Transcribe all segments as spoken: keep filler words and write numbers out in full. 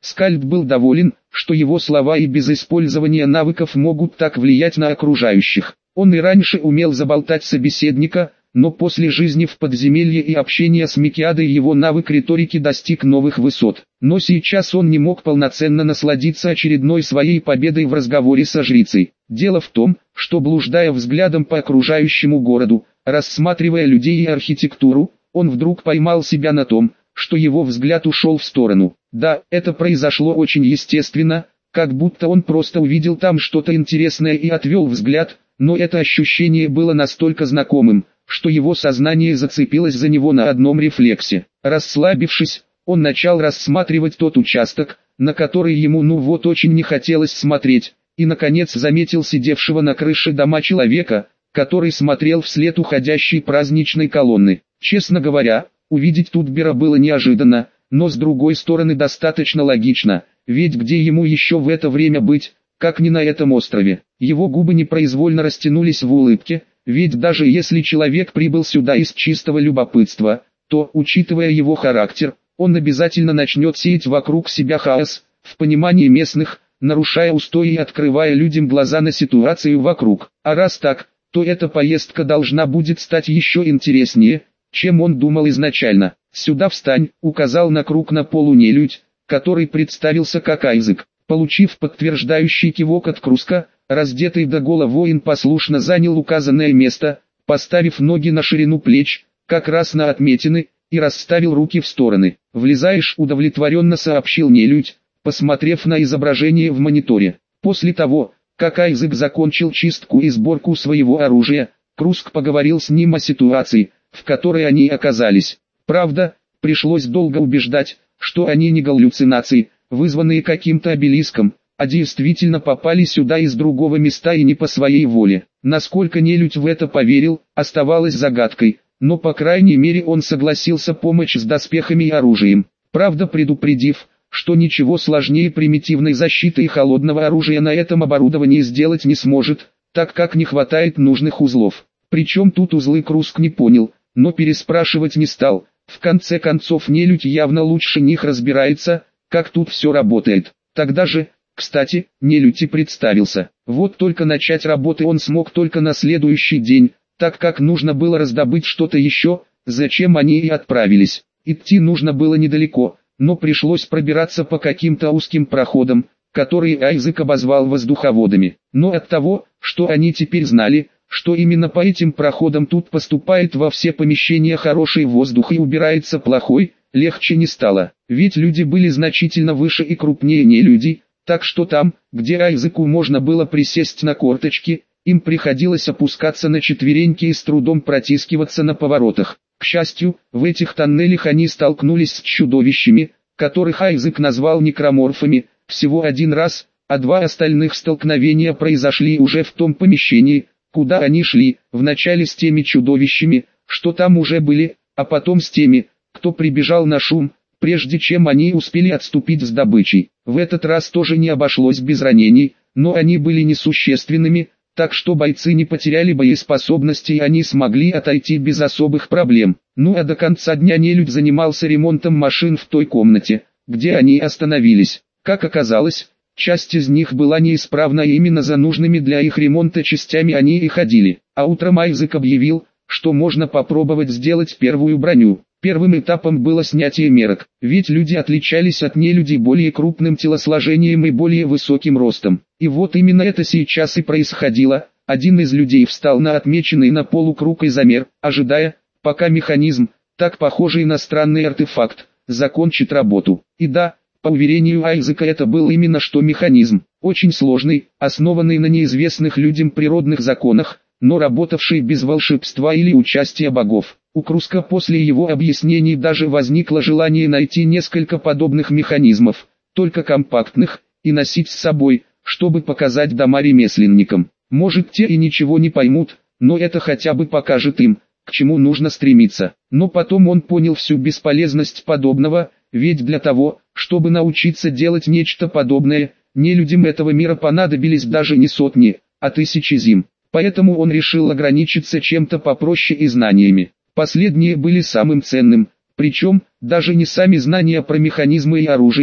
Скальд был доволен, что его слова и без использования навыков могут так влиять на окружающих. Он и раньше умел заболтать собеседника, но после жизни в подземелье и общения с Микиадой его навык риторики достиг новых высот. Но сейчас он не мог полноценно насладиться очередной своей победой в разговоре со жрицей. Дело в том, что блуждая взглядом по окружающему городу, рассматривая людей и архитектуру, он вдруг поймал себя на том, что его взгляд ушел в сторону. Да, это произошло очень естественно, как будто он просто увидел там что-то интересное и отвел взгляд, но это ощущение было настолько знакомым, что его сознание зацепилось за него на одном рефлексе. Расслабившись, он начал рассматривать тот участок, на который ему ну вот очень не хотелось смотреть, и наконец заметил сидевшего на крыше дома человека, который смотрел вслед уходящей праздничной колонны. Честно говоря, увидеть Тутбера было неожиданно, но с другой стороны достаточно логично, ведь где ему еще в это время быть, как не на этом острове. Его губы непроизвольно растянулись в улыбке, ведь даже если человек прибыл сюда из чистого любопытства, то, учитывая его характер, он обязательно начнет сеять вокруг себя хаос, в понимании местных, нарушая устои и открывая людям глаза на ситуацию вокруг. А раз так, то эта поездка должна будет стать еще интереснее, чем он думал изначально. «Сюда встань», — указал на круг на полу нелюдь, который представился как Айзек. Получив подтверждающий кивок от Круска, раздетый до гола воин послушно занял указанное место, поставив ноги на ширину плеч, как раз на отметины, и расставил руки в стороны. «Влезаешь?» — удовлетворенно сообщил нелюдь, посмотрев на изображение в мониторе. После того, как Айзек закончил чистку и сборку своего оружия, Круск поговорил с ним о ситуации, в которой они оказались. Правда, пришлось долго убеждать, что они не галлюцинации, вызванные каким-то обелиском, а действительно попали сюда из другого места и не по своей воле. Насколько нелюдь в это поверил, оставалось загадкой, но по крайней мере он согласился помочь с доспехами и оружием. Правда, предупредив, что ничего сложнее примитивной защиты и холодного оружия на этом оборудовании сделать не сможет, так как не хватает нужных узлов. Причем тут узлы Круск не понял, но переспрашивать не стал. В конце концов нелюдь явно лучше них разбирается, как тут все работает. Тогда же, кстати, нелюдь и представился. Вот только начать работы он смог только на следующий день, так как нужно было раздобыть что-то еще, зачем они и отправились. Идти нужно было недалеко, но пришлось пробираться по каким-то узким проходам, которые Айзек обозвал воздуховодами. Но от того, что они теперь знали, что именно по этим проходам тут поступает во все помещения хороший воздух и убирается плохой, легче не стало. Ведь люди были значительно выше и крупнее нелюдей, так что там, где Айзеку можно было присесть на корточки, им приходилось опускаться на четвереньки и с трудом протискиваться на поворотах. К счастью, в этих тоннелях они столкнулись с чудовищами, которых Айзек назвал некроморфами, всего один раз, а два остальных столкновения произошли уже в том помещении, куда они шли, вначале с теми чудовищами, что там уже были, а потом с теми, кто прибежал на шум, прежде чем они успели отступить с добычей. В этот раз тоже не обошлось без ранений, но они были несущественными, так что бойцы не потеряли боеспособности и они смогли отойти без особых проблем. Ну а до конца дня нелюдь занимался ремонтом машин в той комнате, где они остановились. Как оказалось, часть из них была неисправна и именно за нужными для их ремонта частями они и ходили. А утром Айзек объявил, что можно попробовать сделать первую броню. Первым этапом было снятие мерок, ведь люди отличались от нелюдей более крупным телосложением и более высоким ростом. И вот именно это сейчас и происходило. Один из людей встал на отмеченный на полу круг и замер, ожидая, пока механизм, так похожий на странный артефакт, закончит работу. И да, по уверению Айзека это был именно что механизм, очень сложный, основанный на неизвестных людям природных законах, но работавший без волшебства или участия богов. У Круска после его объяснений даже возникло желание найти несколько подобных механизмов, только компактных, и носить с собой, чтобы показать дома ремесленникам. Может, те и ничего не поймут, но это хотя бы покажет им, к чему нужно стремиться. Но потом он понял всю бесполезность подобного, ведь для того, чтобы научиться делать нечто подобное, нелюдям этого мира понадобились даже не сотни, а тысячи зим. Поэтому он решил ограничиться чем-то попроще и знаниями. Последние были самым ценным, причем, даже не сами знания про механизмы и оружие,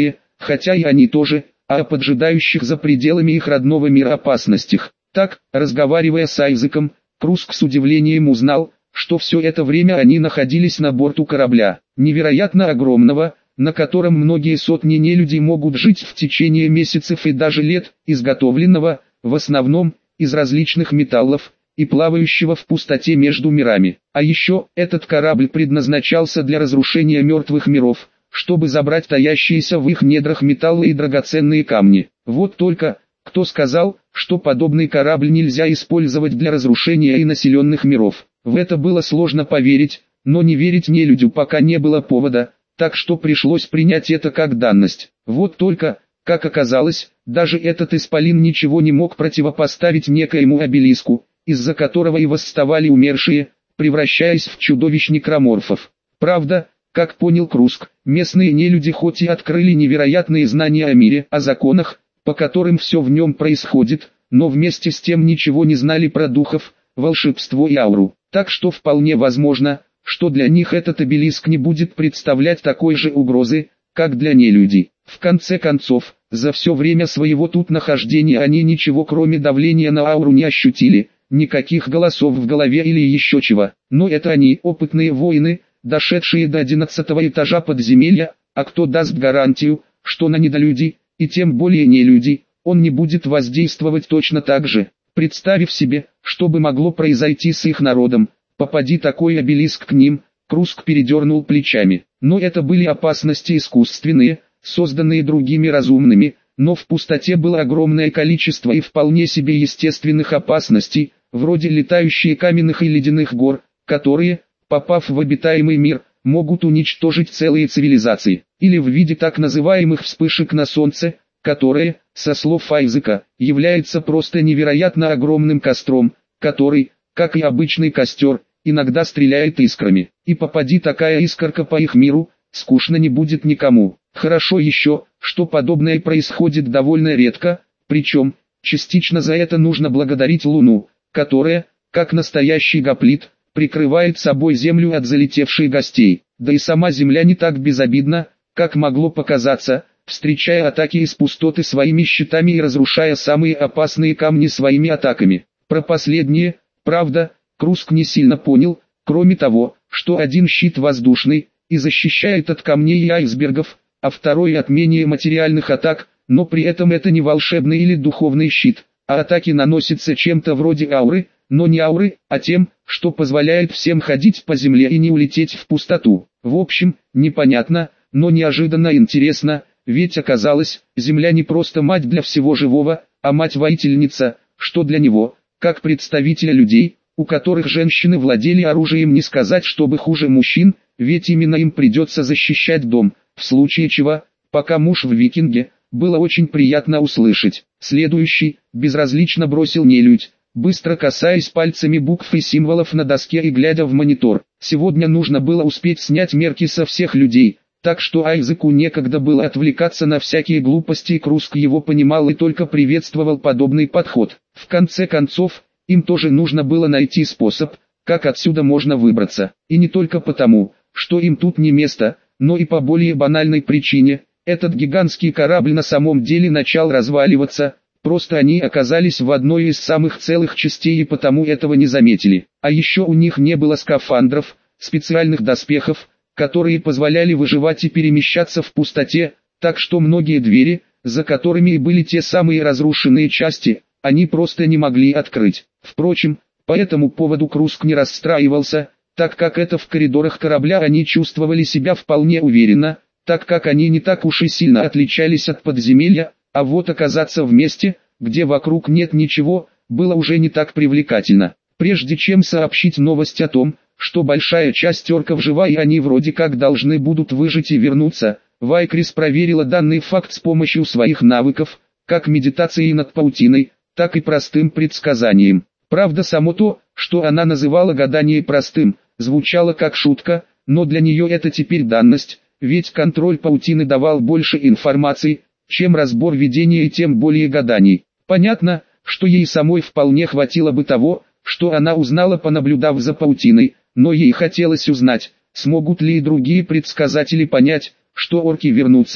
хотя и они тоже, а о поджидающих за пределами их родного мира опасностях. Так, разговаривая с Айзеком, Круск с удивлением узнал, что все это время они находились на борту корабля, невероятно огромного, на котором многие сотни нелюдей могут жить в течение месяцев и даже лет, изготовленного, в основном, из различных металлов, и плавающего в пустоте между мирами. А еще, этот корабль предназначался для разрушения мертвых миров, чтобы забрать таящиеся в их недрах металлы и драгоценные камни. Вот только, кто сказал, что подобный корабль нельзя использовать для разрушения и населенных миров? В это было сложно поверить, но не верить нелюдю пока не было повода, так что пришлось принять это как данность. Вот только, как оказалось, даже этот исполин ничего не мог противопоставить некоему обелиску, из-за которого и восставали умершие, превращаясь в чудовищ некроморфов. Правда, как понял Круск, местные нелюди хоть и открыли невероятные знания о мире, о законах, по которым все в нем происходит, но вместе с тем ничего не знали про духов, волшебство и ауру. Так что вполне возможно, что для них этот обелиск не будет представлять такой же угрозы, как для нелюдей. В конце концов, за все время своего тут нахождения они ничего кроме давления на ауру не ощутили, никаких голосов в голове или еще чего. Но это они, опытные воины, дошедшие до одиннадцатого этажа подземелья, а кто даст гарантию, что на недолюдей, и тем более нелюдей, он не будет воздействовать точно так же. Представив себе, что бы могло произойти с их народом, попади такой обелиск к ним, Круск передернул плечами. Но это были опасности искусственные, созданные другими разумными, но в пустоте было огромное количество и вполне себе естественных опасностей, вроде летающие каменных и ледяных гор, которые, попав в обитаемый мир, могут уничтожить целые цивилизации, или в виде так называемых вспышек на солнце, которое, со слов Айзека, является просто невероятно огромным костром, который, как и обычный костер, иногда стреляет искрами. И попади такая искорка по их миру, скучно не будет никому. Хорошо еще, что подобное происходит довольно редко, причем, частично за это нужно благодарить Луну, которая, как настоящий гоплит, прикрывает собой Землю от залетевших гостей. Да и сама Земля не так безобидна, как могло показаться, встречая атаки из пустоты своими щитами и разрушая самые опасные камни своими атаками. Про последнее, правда, Круск не сильно понял, кроме того, что один щит воздушный, и защищает от камней и айсбергов, а второй от менее материальных атак, но при этом это не волшебный или духовный щит, а атаки наносятся чем-то вроде ауры, но не ауры, а тем, что позволяет всем ходить по земле и не улететь в пустоту. В общем, непонятно, но неожиданно интересно, ведь оказалось, Земля не просто мать для всего живого, а мать-воительница, что для него, как представителя людей, у которых женщины владели оружием, не сказать, чтобы хуже мужчин, ведь именно им придется защищать дом, в случае чего, пока муж в Викинге, было очень приятно услышать. Следующий, безразлично бросил нелюдь, быстро касаясь пальцами букв и символов на доске и глядя в монитор. Сегодня нужно было успеть снять мерки со всех людей, так что Айзеку некогда было отвлекаться на всякие глупости, и Круск его понимал и только приветствовал подобный подход. В конце концов, им тоже нужно было найти способ, как отсюда можно выбраться. И не только потому, что им тут не место, но и по более банальной причине. Этот гигантский корабль на самом деле начал разваливаться, просто они оказались в одной из самых целых частей и потому этого не заметили. А еще у них не было скафандров, специальных доспехов, которые позволяли выживать и перемещаться в пустоте, так что многие двери, за которыми и были те самые разрушенные части, они просто не могли открыть. Впрочем, по этому поводу Круск не расстраивался, так как это в коридорах корабля они чувствовали себя вполне уверенно, так как они не так уж и сильно отличались от подземелья, а вот оказаться в месте, где вокруг нет ничего, было уже не так привлекательно. Прежде чем сообщить новость о том, что большая часть орков жива и они вроде как должны будут выжить и вернуться, Вайкрис проверила данный факт с помощью своих навыков, как медитации над паутиной, так и простым предсказанием. Правда, само то, что она называла гадание простым, звучало как шутка, но для нее это теперь данность, ведь контроль паутины давал больше информации, чем разбор видения и тем более гаданий. Понятно, что ей самой вполне хватило бы того, что она узнала, понаблюдав за паутиной, но ей хотелось узнать, смогут ли и другие предсказатели понять, что орки вернутся.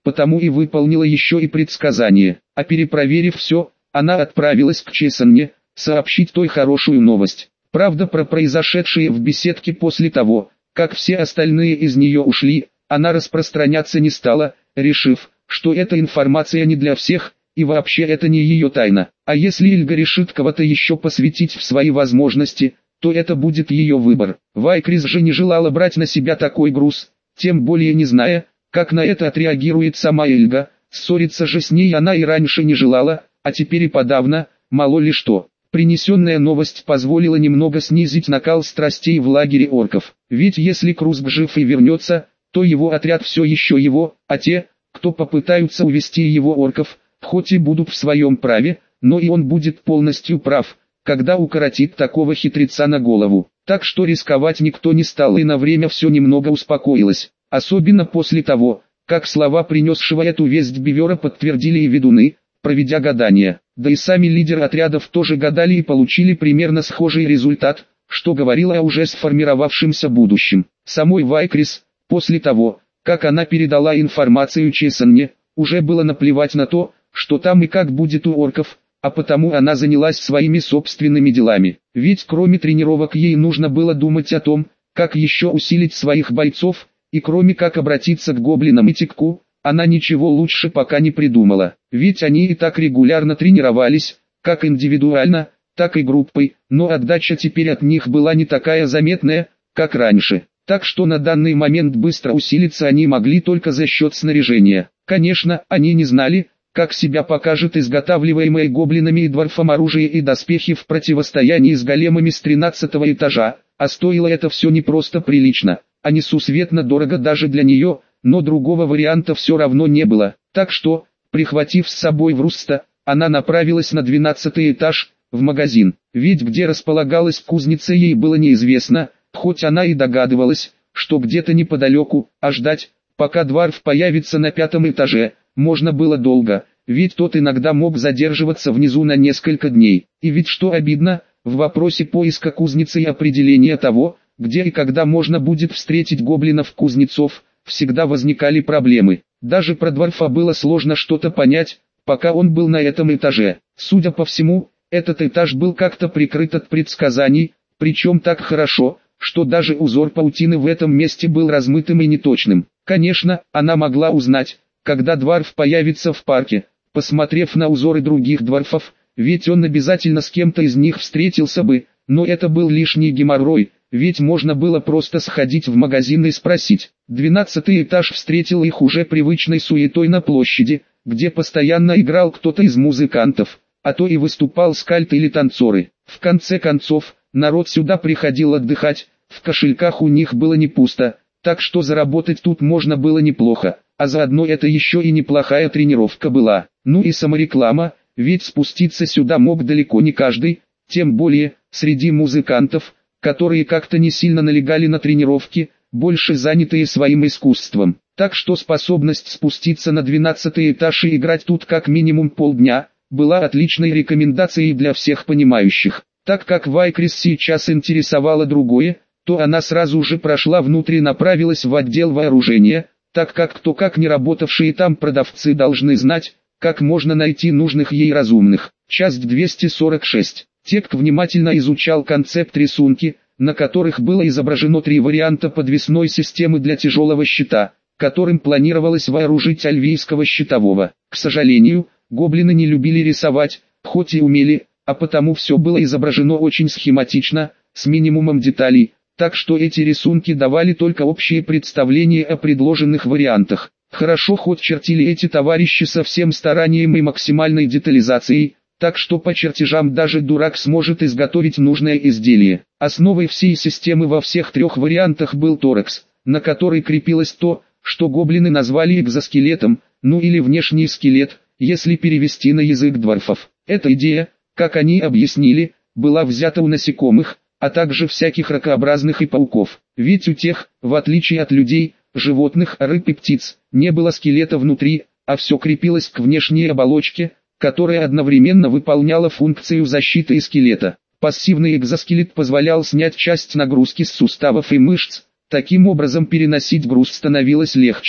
потому и выполнила еще и предсказание. А перепроверив все, она отправилась к Чесанне, сообщить той хорошую новость. Правда, про произошедшее в беседке после того, как все остальные из нее ушли, она распространяться не стала, решив, что эта информация не для всех, и вообще это не ее тайна. А если Ильга решит кого-то еще посвятить в свои возможности, то это будет ее выбор. Вайкрис же не желала брать на себя такой груз, тем более не зная, как на это отреагирует сама Ильга. Ссориться же с ней она и раньше не желала, а теперь и подавно, мало ли что. Принесенная новость позволила немного снизить накал страстей в лагере орков. Ведь если Крузг жив и вернется, то его отряд все еще его, а те, кто попытаются увести его орков, хоть и будут в своем праве, но и он будет полностью прав, когда укоротит такого хитреца на голову. Так что рисковать никто не стал, и на время все немного успокоилось. Особенно после того, как слова принесшего эту весть Бивера подтвердили и ведуны, проведя гадания. Да и сами лидеры отрядов тоже гадали и получили примерно схожий результат, что говорило о уже сформировавшемся будущем. Самой Вайкрис, после того, как она передала информацию Чесанне, уже было наплевать на то, что там и как будет у орков, а потому она занялась своими собственными делами. Ведь кроме тренировок ей нужно было думать о том, как еще усилить своих бойцов, и кроме как обратиться к гоблинам и Тикку, она ничего лучше пока не придумала. Ведь они и так регулярно тренировались, как индивидуально, так и группой, но отдача теперь от них была не такая заметная, как раньше. Так что на данный момент быстро усилиться они могли только за счет снаряжения. Конечно, они не знали, как себя покажет изготавливаемое гоблинами и дворфом оружие и доспехи в противостоянии с големами с тринадцатого этажа, а стоило это все не просто прилично, а несусветно дорого даже для нее, но другого варианта все равно не было. Так что, прихватив с собой Вруста, она направилась на двенадцатый этаж, в магазин. Ведь где располагалась кузница ей было неизвестно, хоть она и догадывалась, что где-то неподалеку, а ждать, пока дворф появится на пятом этаже, можно было долго, ведь тот иногда мог задерживаться внизу на несколько дней. И ведь что обидно, в вопросе поиска кузницы и определения того, где и когда можно будет встретить гоблинов-кузнецов, всегда возникали проблемы. Даже про дворфа было сложно что-то понять, пока он был на этом этаже. Судя по всему, этот этаж был как-то прикрыт от предсказаний, причем так хорошо, что даже узор паутины в этом месте был размытым и неточным. Конечно, она могла узнать, когда дворф появится в парке, посмотрев на узоры других дворфов, ведь он обязательно с кем-то из них встретился бы, но это был лишний геморрой, ведь можно было просто сходить в магазин и спросить. Двенадцатый этаж встретил их уже привычной суетой на площади, где постоянно играл кто-то из музыкантов, а то и выступал скальд или танцоры. В конце концов, народ сюда приходил отдыхать, в кошельках у них было не пусто, так что заработать тут можно было неплохо, а заодно это еще и неплохая тренировка была. Ну и самореклама, ведь спуститься сюда мог далеко не каждый, тем более, среди музыкантов, которые как-то не сильно налегали на тренировки, больше занятые своим искусством. Так что способность спуститься на двенадцатый этаж и играть тут как минимум полдня, была отличной рекомендацией для всех понимающих. Так как Вайкрис сейчас интересовало другое, то она сразу же прошла внутрь и направилась в отдел вооружения, так как кто как не работавшие там продавцы должны знать, как можно найти нужных ей разумных. Часть двести сорок шесть. Тек внимательно изучал концепт рисунки, на которых было изображено три варианта подвесной системы для тяжелого щита, которым планировалось вооружить альвийского щитового. К сожалению, гоблины не любили рисовать, хоть и умели, а потому все было изображено очень схематично, с минимумом деталей, так что эти рисунки давали только общее представление о предложенных вариантах. Хорошо хоть чертили эти товарищи со всем старанием и максимальной детализацией, так что по чертежам даже дурак сможет изготовить нужное изделие. Основой всей системы во всех трех вариантах был торакс, на который крепилось то, что гоблины назвали экзоскелетом, ну или внешний скелет, если перевести на язык дворфов. Эта идея, как они объяснили, была взята у насекомых, а также всяких ракообразных и пауков. Ведь у тех, в отличие от людей, животных, рыб и птиц, не было скелета внутри, а все крепилось к внешней оболочке, которая одновременно выполняла функцию защиты и скелета. Пассивный экзоскелет позволял снять часть нагрузки с суставов и мышц, таким образом переносить груз становилось легче.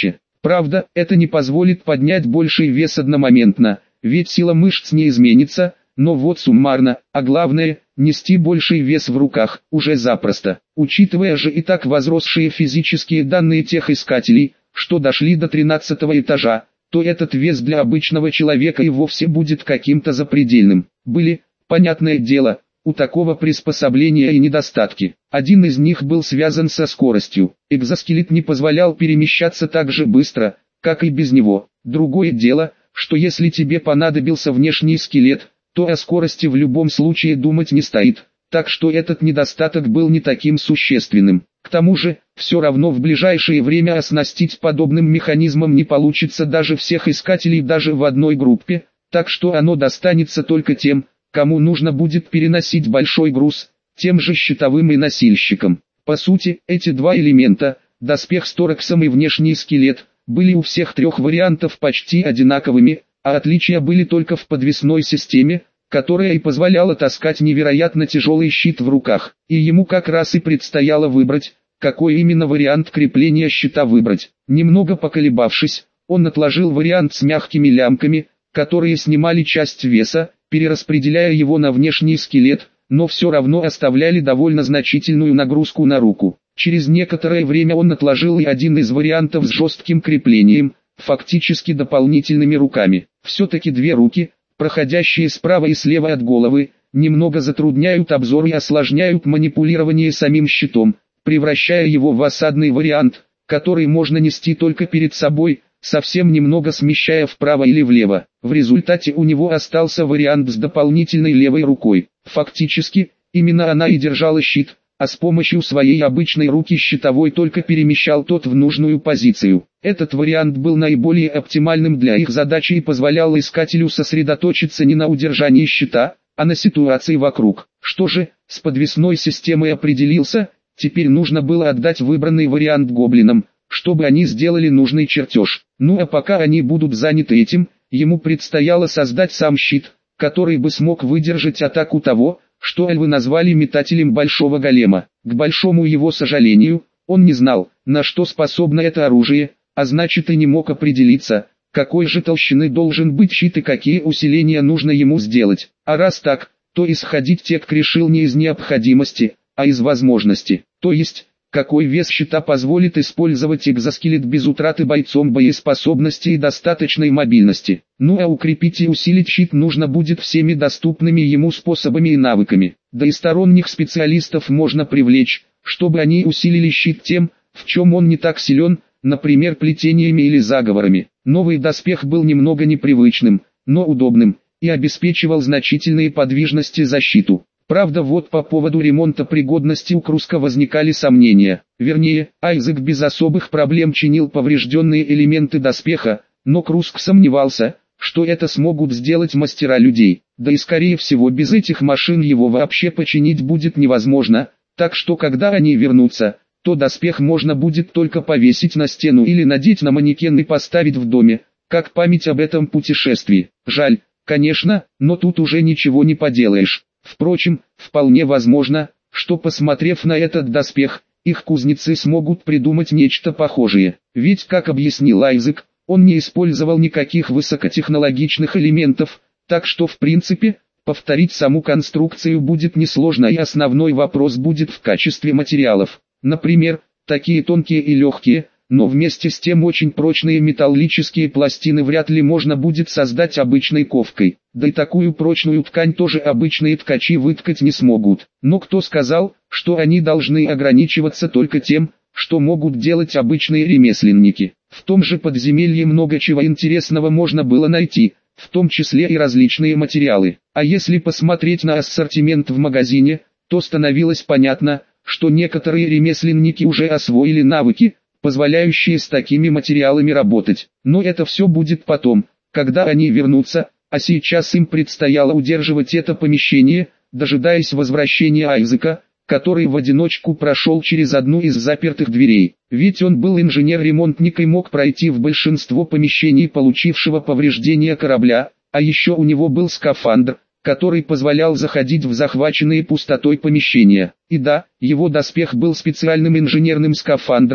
Правда, это не позволит поднять больший вес одномоментно, ведь сила мышц не изменится, но вот суммарно, а главное, нести больший вес в руках, уже запросто. Учитывая же и так возросшие физические данные тех искателей, что дошли до тринадцатого этажа, то этот вес для обычного человека и вовсе будет каким-то запредельным. Были, понятное дело, у такого приспособления и недостатки. Один из них был связан со скоростью. Экзоскелет не позволял перемещаться так же быстро, как и без него. Другое дело, что если тебе понадобился внешний скелет, то о скорости в любом случае думать не стоит, так что этот недостаток был не таким существенным. К тому же, все равно в ближайшее время оснастить подобным механизмом не получится даже всех искателей даже в одной группе, так что оно достанется только тем, кому нужно будет переносить большой груз, тем же щитовым и носильщикам. По сути, эти два элемента, доспех с тораксом и внешний скелет, были у всех трех вариантов почти одинаковыми, а отличия были только в подвесной системе, которая и позволяла таскать невероятно тяжелый щит в руках. И ему как раз и предстояло выбрать, какой именно вариант крепления щита выбрать. Немного поколебавшись, он отложил вариант с мягкими лямками, которые снимали часть веса, перераспределяя его на внешний скелет, но все равно оставляли довольно значительную нагрузку на руку. Через некоторое время он отложил и один из вариантов с жестким креплением, фактически дополнительными руками. Все-таки две руки, проходящие справа и слева от головы, немного затрудняют обзор и осложняют манипулирование самим щитом, превращая его в осадный вариант, который можно нести только перед собой, совсем немного смещая вправо или влево. В результате у него остался вариант с дополнительной левой рукой. Фактически, именно она и держала щит, а с помощью своей обычной руки щитовой только перемещал тот в нужную позицию. Этот вариант был наиболее оптимальным для их задачи и позволял искателю сосредоточиться не на удержании щита, а на ситуации вокруг. Что же, с подвесной системой определился, теперь нужно было отдать выбранный вариант гоблинам, чтобы они сделали нужный чертеж. Ну а пока они будут заняты этим, ему предстояло создать сам щит, который бы смог выдержать атаку того, что эльвы назвали метателем большого голема. К большому его сожалению, он не знал, на что способно это оружие, а значит и не мог определиться, какой же толщины должен быть щит и какие усиления нужно ему сделать. А раз так, то исходить Тек решил не из необходимости, а из возможности. То есть, какой вес щита позволит использовать экзоскелет без утраты бойцом боеспособности и достаточной мобильности. Ну а укрепить и усилить щит нужно будет всеми доступными ему способами и навыками. Да и сторонних специалистов можно привлечь, чтобы они усилили щит тем, в чем он не так силен, например плетениями или заговорами. Новый доспех был немного непривычным, но удобным, и обеспечивал значительные подвижности защиту. Правда, вот по поводу ремонта пригодности у Круска возникали сомнения. Вернее, Айзек без особых проблем чинил поврежденные элементы доспеха, но Круск сомневался, что это смогут сделать мастера людей. Да и скорее всего без этих машин его вообще починить будет невозможно, так что когда они вернутся, то доспех можно будет только повесить на стену или надеть на манекен и поставить в доме, как память об этом путешествии. Жаль, конечно, но тут уже ничего не поделаешь. Впрочем, вполне возможно, что посмотрев на этот доспех, их кузнецы смогут придумать нечто похожее. Ведь, как объяснил Айзек, он не использовал никаких высокотехнологичных элементов, так что в принципе, повторить саму конструкцию будет несложно и основной вопрос будет в качестве материалов. Например, такие тонкие и легкие, но вместе с тем очень прочные металлические пластины вряд ли можно будет создать обычной ковкой. Да и такую прочную ткань тоже обычные ткачи выткать не смогут. Но кто сказал, что они должны ограничиваться только тем, что могут делать обычные ремесленники? В том же подземелье много чего интересного можно было найти, в том числе и различные материалы. А если посмотреть на ассортимент в магазине, то становилось понятно, что некоторые ремесленники уже освоили навыки, позволяющие с такими материалами работать. Но это все будет потом, когда они вернутся, а сейчас им предстояло удерживать это помещение, дожидаясь возвращения Айзека, который в одиночку прошел через одну из запертых дверей. Ведь он был инженер-ремонтник и мог пройти в большинство помещений получившего повреждения корабля, а еще у него был скафандр, который позволял заходить в захваченные пустотой помещения. И да, его доспех был специальным инженерным скафандром,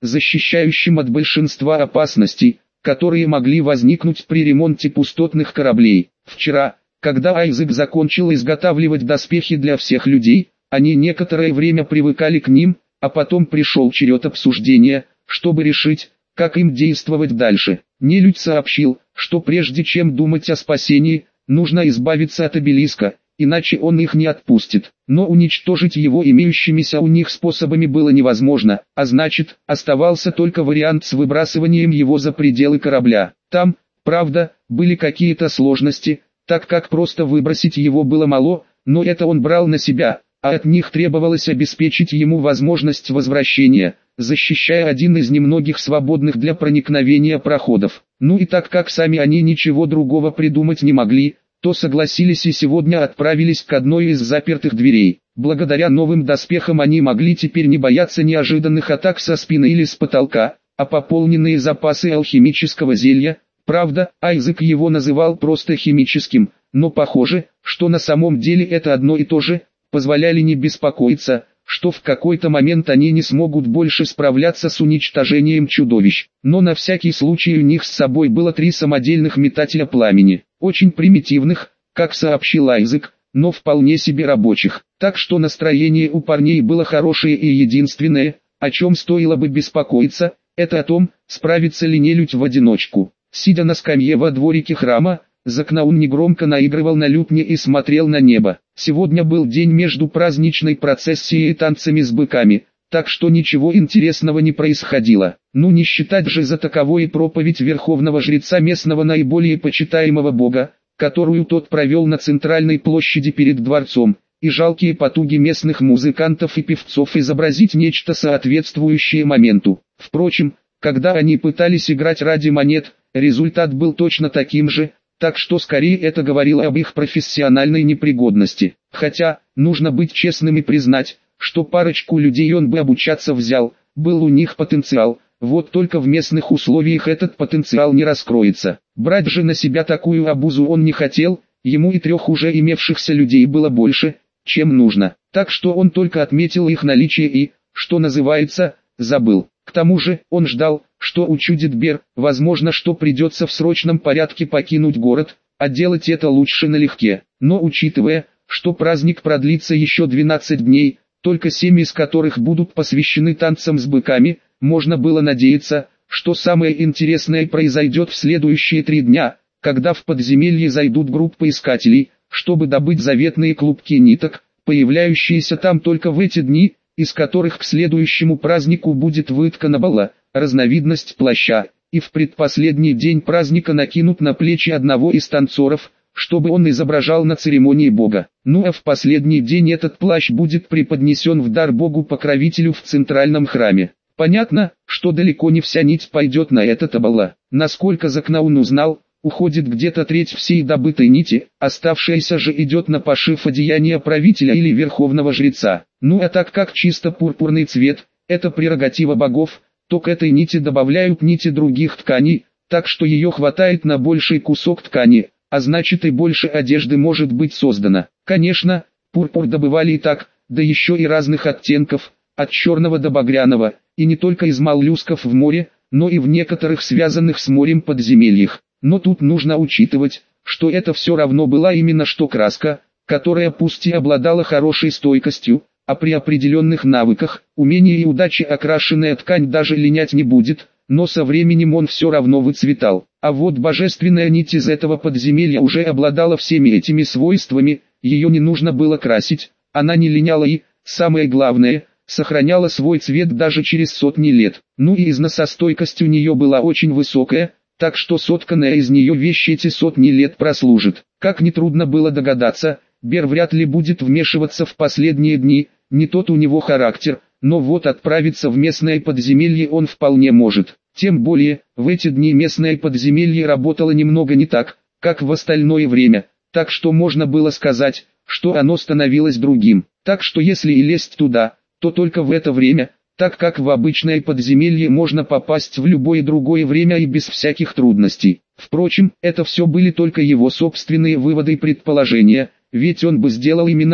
защищающим от большинства опасностей, которые могли возникнуть при ремонте пустотных кораблей. Вчера, когда Айзек закончил изготавливать доспехи для всех людей, они некоторое время привыкали к ним, а потом пришел черед обсуждения, чтобы решить, как им действовать дальше. Нелюдь сообщил, что прежде чем думать о спасении, нужно избавиться от обелиска, иначе он их не отпустит. Но уничтожить его имеющимися у них способами было невозможно, а значит, оставался только вариант с выбрасыванием его за пределы корабля. Там, правда, были какие-то сложности, так как просто выбросить его было мало, но это он брал на себя, а от них требовалось обеспечить ему возможность возвращения, защищая один из немногих свободных для проникновения проходов. Ну и так как сами они ничего другого придумать не могли, то согласились и сегодня отправились к одной из запертых дверей. Благодаря новым доспехам они могли теперь не бояться неожиданных атак со спины или с потолка, а пополненные запасы алхимического зелья, правда, Айзек его называл просто химическим, но похоже, что на самом деле это одно и то же, позволяли не беспокоиться, что в какой-то момент они не смогут больше справляться с уничтожением чудовищ. Но на всякий случай у них с собой было три самодельных метателя пламени, очень примитивных, как сообщил Айзек, но вполне себе рабочих. Так что настроение у парней было хорошее, и единственное, о чем стоило бы беспокоиться, это о том, справится ли нелюдь в одиночку. Сидя на скамье во дворике храма, Закнаун негромко наигрывал на лютне и смотрел на небо. Сегодня был день между праздничной процессией и танцами с быками, так что ничего интересного не происходило. Ну не считать же за таковое проповедь верховного жреца местного наиболее почитаемого бога, которую тот провел на центральной площади перед дворцом, и жалкие потуги местных музыкантов и певцов изобразить нечто соответствующее моменту. Впрочем, когда они пытались играть ради монет, результат был точно таким же, так что скорее это говорило об их профессиональной непригодности. Хотя, нужно быть честным и признать, что парочку людей он бы обучаться взял, был у них потенциал, вот только в местных условиях этот потенциал не раскроется. Брать же на себя такую обузу он не хотел, ему и трех уже имевшихся людей было больше, чем нужно. Так что он только отметил их наличие и, что называется, забыл. К тому же, он ждал, что учудит Бер, возможно, что придется в срочном порядке покинуть город, а делать это лучше налегке. Но учитывая, что праздник продлится еще двенадцать дней, только семь из которых будут посвящены танцам с быками, можно было надеяться, что самое интересное произойдет в следующие три дня, когда в подземелье зайдут группы искателей, чтобы добыть заветные клубки ниток, появляющиеся там только в эти дни, из которых к следующему празднику будет выткана бала, разновидность плаща, и в предпоследний день праздника накинут на плечи одного из танцоров, чтобы он изображал на церемонии бога. Ну а в последний день этот плащ будет преподнесен в дар богу-покровителю в центральном храме. Понятно, что далеко не вся нить пойдет на этот абала. Насколько Закнаун узнал, уходит где-то треть всей добытой нити, оставшаяся же идет на пошив одеяния правителя или верховного жреца. Ну а так как чисто пурпурный цвет – это прерогатива богов, то к этой нити добавляют нити других тканей, так что ее хватает на больший кусок ткани, а значит и больше одежды может быть создано. Конечно, пурпур добывали и так, да еще и разных оттенков, от черного до багряного, и не только из моллюсков в море, но и в некоторых связанных с морем подземельях. Но тут нужно учитывать, что это все равно была именно что краска, которая пусть и обладала хорошей стойкостью, а при определенных навыках, умении и удаче окрашенная ткань даже линять не будет, но со временем он все равно выцветал. А вот божественная нить из этого подземелья уже обладала всеми этими свойствами, ее не нужно было красить, она не линяла и, самое главное, сохраняла свой цвет даже через сотни лет. Ну и износостойкость у нее была очень высокая, так что сотканная из нее вещь эти сотни лет прослужит. Как нетрудно было догадаться, Бер вряд ли будет вмешиваться в последние дни, не тот у него характер, но вот отправиться в местное подземелье он вполне может. Тем более, в эти дни местное подземелье работало немного не так, как в остальное время, так что можно было сказать, что оно становилось другим. Так что если и лезть туда, то только в это время, так как в обычное подземелье можно попасть в любое другое время и без всяких трудностей. Впрочем, это все были только его собственные выводы и предположения, ведь он бы сделал именно это,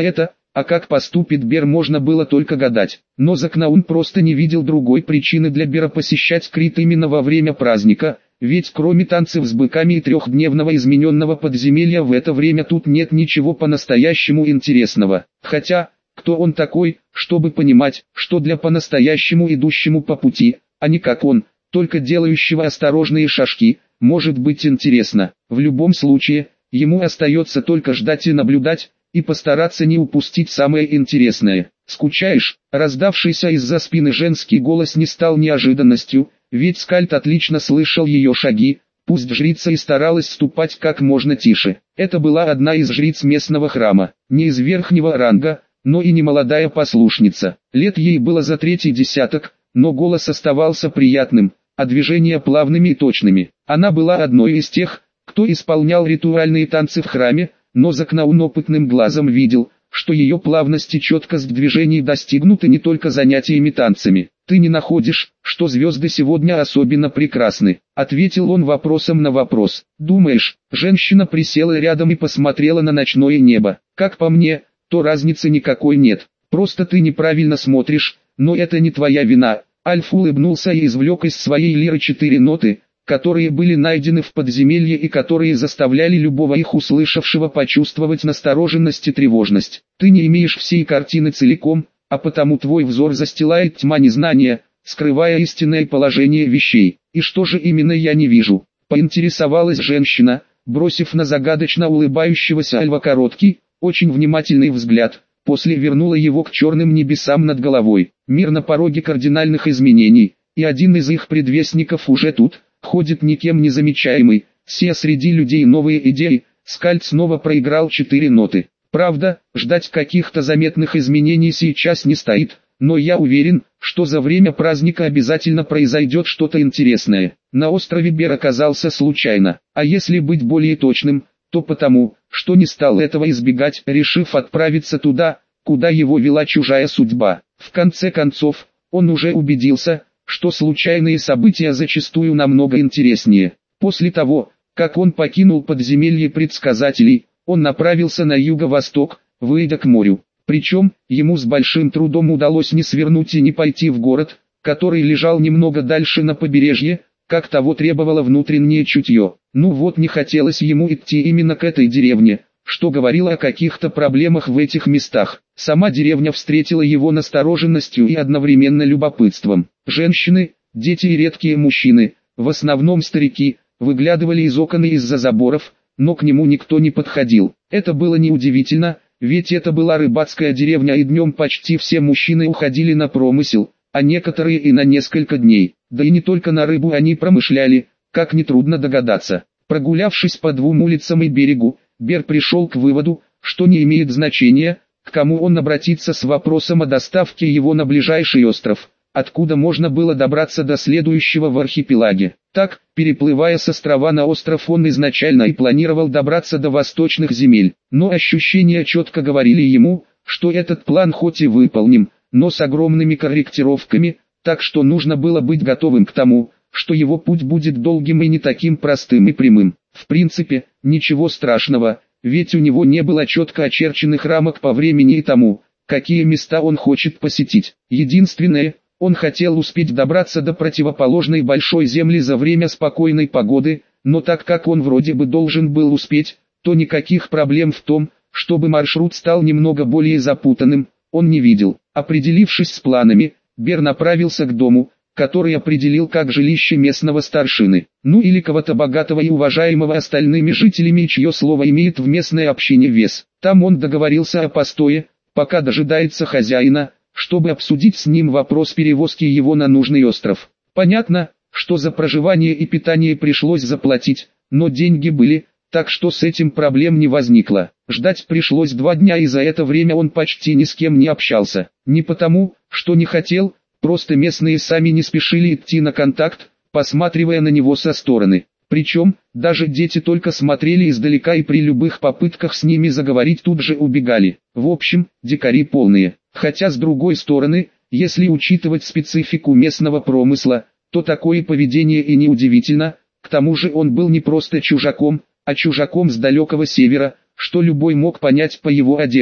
а как поступит Бер, можно было только гадать. Но Закнаун просто не видел другой причины для Бера посещать Крит именно во время праздника, ведь кроме танцев с быками и трехдневного измененного подземелья в это время тут нет ничего по-настоящему интересного. Хотя, кто он такой, чтобы понимать, что для по-настоящему идущему по пути, а не как он, только делающего осторожные шажки, может быть интересно. В любом случае, ему остается только ждать и наблюдать, и постараться не упустить самое интересное. «Скучаешь?» Раздавшийся из-за спины женский голос не стал неожиданностью, ведь Скальд отлично слышал ее шаги, пусть жрица и старалась ступать как можно тише. Это была одна из жриц местного храма, не из верхнего ранга, но и не молодая послушница. Лет ей было за третий десяток, но голос оставался приятным, а движения плавными и точными. Она была одной из тех, кто исполнял ритуальные танцы в храме, но Закнаун опытным глазом видел, что ее плавность и четкость движений достигнуты не только занятиями танцами. «Ты не находишь, что звезды сегодня особенно прекрасны?» — ответил он вопросом на вопрос. «Думаешь?» — женщина присела рядом и посмотрела на ночное небо. «Как по мне, то разницы никакой нет. Просто ты неправильно смотришь, но это не твоя вина». Альф улыбнулся и извлек из своей лиры четыре ноты, которые были найдены в подземелье и которые заставляли любого их услышавшего почувствовать настороженность и тревожность. «Ты не имеешь всей картины целиком, а потому твой взор застилает тьма незнания, скрывая истинное положение вещей. И что же именно я не вижу?» — поинтересовалась женщина, бросив на загадочно улыбающегося Альва короткий, очень внимательный взгляд. После вернула его к черным небесам над головой. Мир на пороге кардинальных изменений, и один из их предвестников уже тут, ходит никем не замечаемый. Все среди людей новые идеи. Скальд снова проиграл четыре ноты. Правда, ждать каких-то заметных изменений сейчас не стоит, но я уверен, что за время праздника обязательно произойдет что-то интересное. На острове Бер оказался случайно, а если быть более точным, то потому, что не стал этого избегать, решив отправиться туда, куда его вела чужая судьба. В конце концов, он уже убедился, что случайные события зачастую намного интереснее. После того, как он покинул подземелье предсказателей, он направился на юго-восток, выйдя к морю. Причем, ему с большим трудом удалось не свернуть и не пойти в город, который лежал немного дальше на побережье, как того требовало внутреннее чутье. Ну вот, не хотелось ему идти именно к этой деревне, что говорило о каких-то проблемах в этих местах. Сама деревня встретила его настороженностью и одновременно любопытством. Женщины, дети и редкие мужчины, в основном старики, выглядывали из окон и из-за заборов, но к нему никто не подходил. Это было неудивительно, ведь это была рыбацкая деревня, и днем почти все мужчины уходили на промысел, а некоторые и на несколько дней. Да и не только на рыбу они промышляли, как нетрудно догадаться. Прогулявшись по двум улицам и берегу, Бер пришел к выводу, что не имеет значения, к кому он обратится с вопросом о доставке его на ближайший остров, откуда можно было добраться до следующего в архипелаге. Так, переплывая с острова на остров, он изначально и планировал добраться до восточных земель, но ощущения четко говорили ему, что этот план хоть и выполним, но с огромными корректировками, так что нужно было быть готовым к тому, что его путь будет долгим и не таким простым и прямым. В принципе, ничего страшного, ведь у него не было четко очерченных рамок по времени и тому, какие места он хочет посетить. Единственное, он хотел успеть добраться до противоположной большой земли за время спокойной погоды, но так как он вроде бы должен был успеть, то никаких проблем в том, чтобы маршрут стал немного более запутанным, он не видел. Определившись с планами, Бер направился к дому, который определил как жилище местного старшины, ну или кого-то богатого и уважаемого остальными жителями, чье слово имеет в местной общине вес. Там он договорился о постое, пока дожидается хозяина, чтобы обсудить с ним вопрос перевозки его на нужный остров. Понятно, что за проживание и питание пришлось заплатить, но деньги были, так что с этим проблем не возникло. Ждать пришлось два дня, и за это время он почти ни с кем не общался. Не потому, что не хотел, просто местные сами не спешили идти на контакт, посматривая на него со стороны. Причем, даже дети только смотрели издалека и при любых попытках с ними заговорить тут же убегали. В общем, дикари полные. Хотя с другой стороны, если учитывать специфику местного промысла, то такое поведение и не удивительно. К тому же он был не просто чужаком, а чужаком с далекого севера, что любой мог понять по его одежде.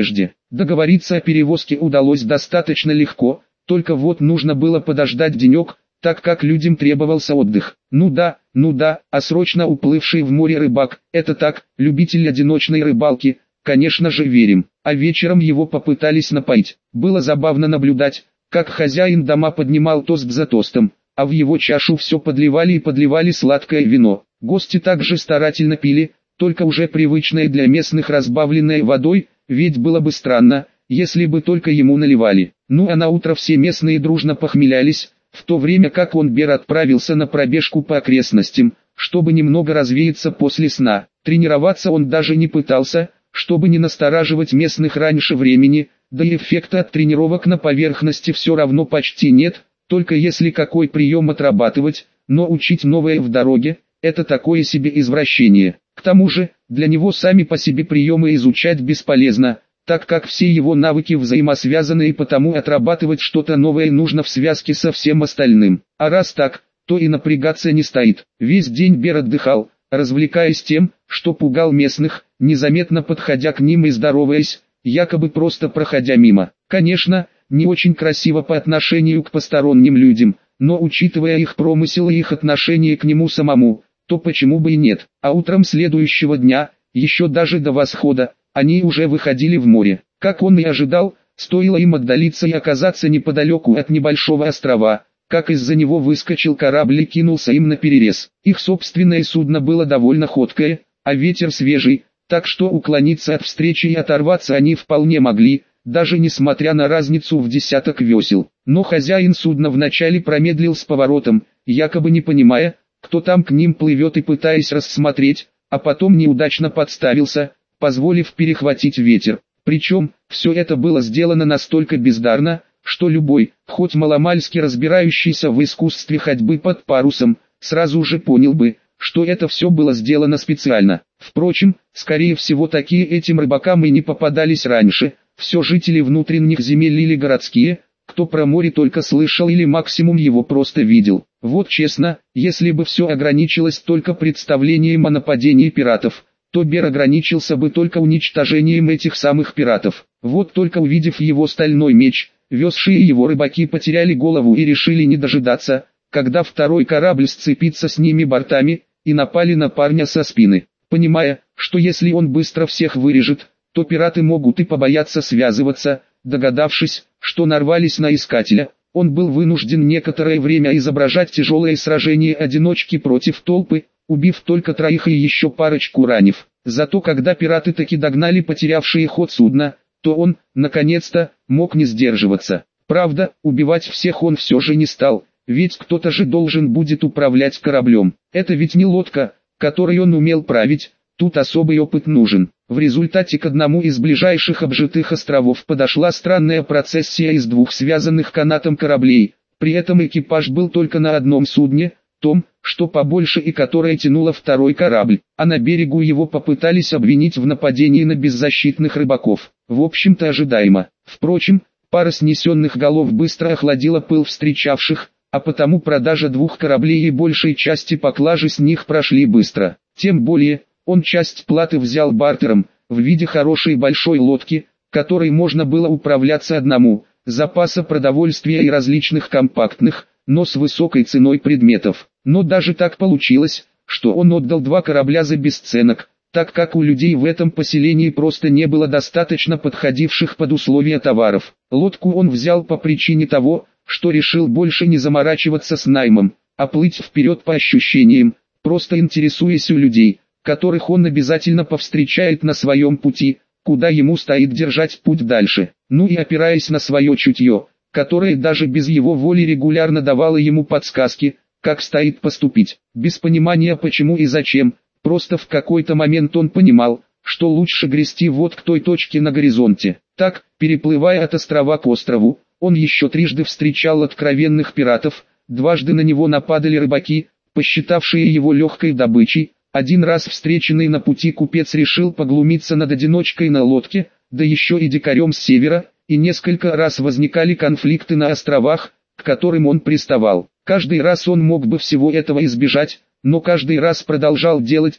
Договориться о перевозке удалось достаточно легко, только вот нужно было подождать денек, так как людям требовался отдых. Ну да, ну да, а срочно уплывший в море рыбак, это так, любитель одиночной рыбалки, конечно же верим. А вечером его попытались напоить. Было забавно наблюдать, как хозяин дома поднимал тост за тостом, а в его чашу все подливали и подливали сладкое вино. Гости также старательно пили, только уже привычное для местных разбавленное водой, ведь было бы странно, если бы только ему наливали. Ну а на утро все местные дружно похмелялись, в то время как он Бер отправился на пробежку по окрестностям, чтобы немного развеяться после сна. Тренироваться он даже не пытался, чтобы не настораживать местных раньше времени, да и эффекта от тренировок на поверхности все равно почти нет, только если какой прием отрабатывать, но учить новое в дороге – это такое себе извращение. К тому же, для него сами по себе приемы изучать бесполезно, так как все его навыки взаимосвязаны и потому отрабатывать что-то новое нужно в связке со всем остальным. А раз так, то и напрягаться не стоит. Весь день Бер отдыхал, развлекаясь тем, что пугал местных, незаметно подходя к ним и здороваясь, якобы просто проходя мимо. Конечно, не очень красиво по отношению к посторонним людям, но учитывая их промысел и их отношение к нему самому, то почему бы и нет. А утром следующего дня, еще даже до восхода, они уже выходили в море. Как он и ожидал, стоило им отдалиться и оказаться неподалеку от небольшого острова, как из-за него выскочил корабль и кинулся им наперерез. Их собственное судно было довольно ходкое, а ветер свежий, так что уклониться от встречи и оторваться они вполне могли, даже несмотря на разницу в десяток весел. Но хозяин судна вначале промедлил с поворотом, якобы не понимая, кто там к ним плывет и пытаясь рассмотреть, а потом неудачно подставился, позволив перехватить ветер. Причем, все это было сделано настолько бездарно, что любой, хоть маломальски разбирающийся в искусстве ходьбы под парусом, сразу же понял бы, что это все было сделано специально. Впрочем, скорее всего такие этим рыбакам и не попадались раньше, все жители внутренних земель или городские, кто про море только слышал или максимум его просто видел. Вот честно, если бы все ограничилось только представлением о нападении пиратов, то Бер ограничился бы только уничтожением этих самых пиратов. Вот только увидев его стальной меч, везшие его рыбаки потеряли голову и решили не дожидаться, когда второй корабль сцепится с ними бортами, и напали на парня со спины. Понимая, что если он быстро всех вырежет, то пираты могут и побояться связываться, догадавшись, что нарвались на искателя, он был вынужден некоторое время изображать тяжелое сражение одиночки против толпы, убив только троих и еще парочку ранив. Зато когда пираты таки догнали потерявшие ход судна, то он, наконец-то, мог не сдерживаться. Правда, убивать всех он все же не стал, ведь кто-то же должен будет управлять кораблем. Это ведь не лодка, которой он умел править, тут особый опыт нужен. В результате к одному из ближайших обжитых островов подошла странная процессия из двух связанных канатом кораблей, при этом экипаж был только на одном судне, том, что побольше и которое тянуло второй корабль, а на берегу его попытались обвинить в нападении на беззащитных рыбаков. В общем-то ожидаемо. Впрочем, пара снесенных голов быстро охладила пыл встречавших, а потому продажа двух кораблей и большей части поклажи с них прошли быстро. Тем более, он часть платы взял бартером, в виде хорошей большой лодки, которой можно было управляться одному, запаса продовольствия и различных компактных, но с высокой ценой предметов. Но даже так получилось, что он отдал два корабля за бесценок, так как у людей в этом поселении просто не было достаточно подходивших под условия товаров. Лодку он взял по причине того, что решил больше не заморачиваться с наймом, а плыть вперед по ощущениям, просто интересуясь у людей, которых он обязательно повстречает на своем пути, куда ему стоит держать путь дальше. Ну и опираясь на свое чутье, которое даже без его воли регулярно давало ему подсказки, как стоит поступить, без понимания почему и зачем, просто в какой-то момент он понимал, что лучше грести вот к той точке на горизонте. Так, переплывая от острова к острову, он еще трижды встречал откровенных пиратов, дважды на него нападали рыбаки, посчитавшие его легкой добычей, один раз встреченный на пути купец решил поглумиться над одиночкой на лодке, да еще и дикарем с севера, и несколько раз возникали конфликты на островах, к которым он приставал. Каждый раз он мог бы всего этого избежать, но каждый раз продолжал делать то,